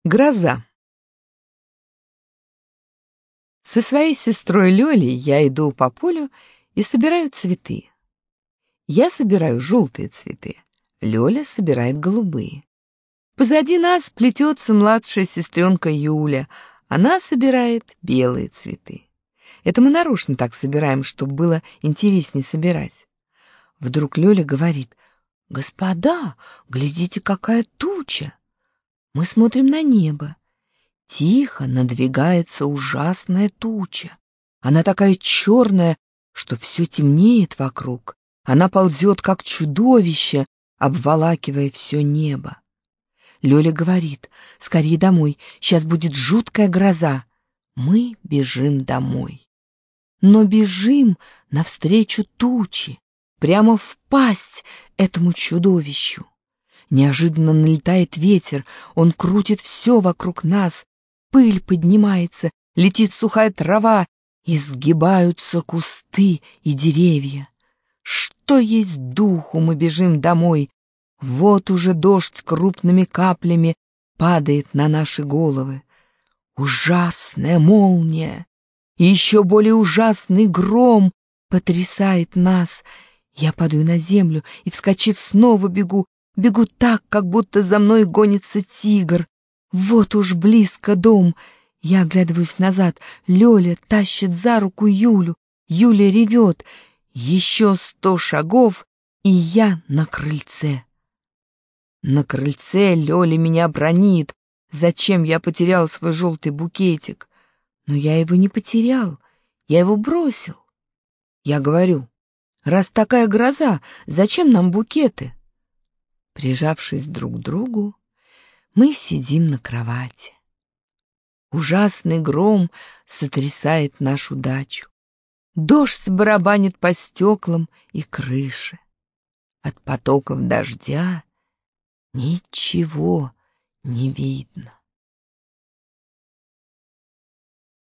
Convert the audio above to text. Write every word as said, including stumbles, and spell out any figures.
Гроза. Со своей сестрой Лёлей я иду по полю и собираю цветы. Я собираю желтые цветы, Лёля собирает голубые. Позади нас плетется младшая сестренка Юля, она собирает белые цветы. Это мы нарочно так собираем, чтобы было интереснее собирать. Вдруг Лёля говорит: «Господа, глядите, какая туча!» Мы смотрим на небо. Тихо надвигается ужасная туча. Она такая черная, что все темнеет вокруг. Она ползет, как чудовище, обволакивая все небо. Лёля говорит: «Скорее домой, сейчас будет жуткая гроза». Мы бежим домой. Но бежим навстречу тучи, прямо в пасть этому чудовищу. Неожиданно налетает ветер, он крутит все вокруг нас, пыль поднимается, летит сухая трава, и сгибаются кусты и деревья. Что есть духу, мы бежим домой. Вот уже дождь крупными каплями падает на наши головы. Ужасная молния и еще более ужасный гром потрясает нас. Я падаю на землю и, вскочив, снова бегу. Бегу так, как будто за мной гонится тигр. Вот уж близко дом. Я оглядываюсь назад. Лёля тащит за руку Юлю. Юля ревет. Еще сто шагов, и я на крыльце. На крыльце Лёля меня бранит. Зачем я потерял свой желтый букетик? Но я его не потерял. Я его бросил. Я говорю: раз такая гроза, зачем нам букеты? Прижавшись друг к другу, мы сидим на кровати. Ужасный гром сотрясает нашу дачу. Дождь барабанит по стеклам и крыше. От потоков дождя ничего не видно.